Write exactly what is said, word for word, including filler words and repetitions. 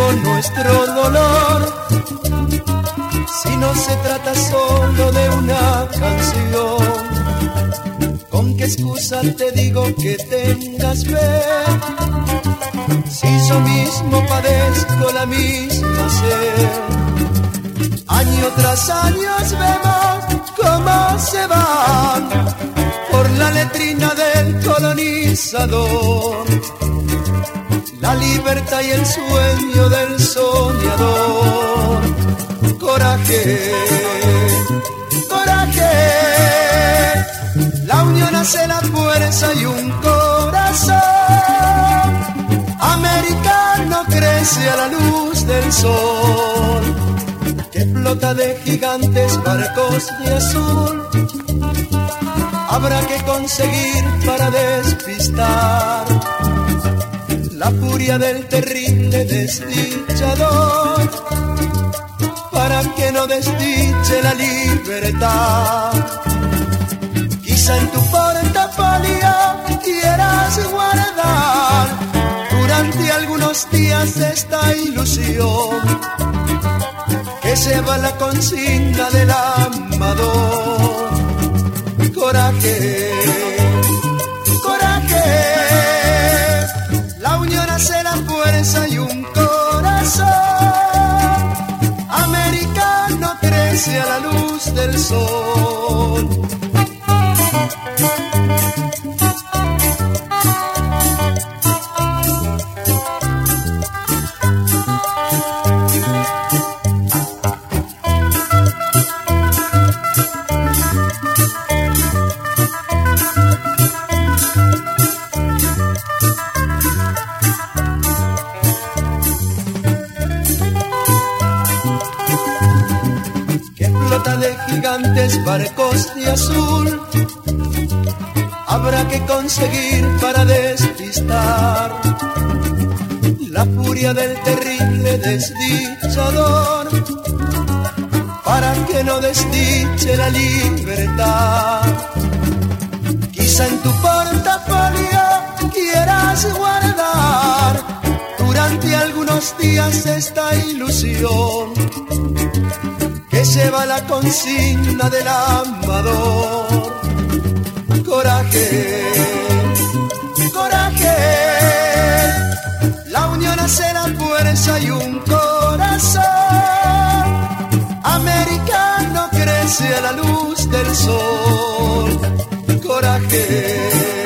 con nuestro dolor, si no se trata solo de una canción. ¿Con qué excusa te digo que tengas fe? Si yo mismo padezco la misma sed. Año tras año vemos cómo se van por la letrina del colonizador la libertad y el sueño del soñador. Coraje, coraje, la unión hace la fuerza y un corazón americano crece a la luz del sol, que flota de gigantes barcos de azul. Habrá que conseguir para despistar la furia del terrible desdichador, para que no desdiche la libertad. Quizá en tu portafolio quieras guardar durante algunos días esta ilusión, que lleva la consigna del amador. Coraje, coraje, la unión hace la fuerza y un corazón americano crece a la luz del sol. De gigantes barcos de azul, habrá que conseguir para despistar la furia del terrible desdichador, para que no desdiche la libertad. Quizá en tu portafolio quieras guardar durante algunos días esta ilusión, que lleva la consigna del amador. Coraje, coraje, la unión hace la fuerza y un corazón americano crece a la luz del sol. Coraje.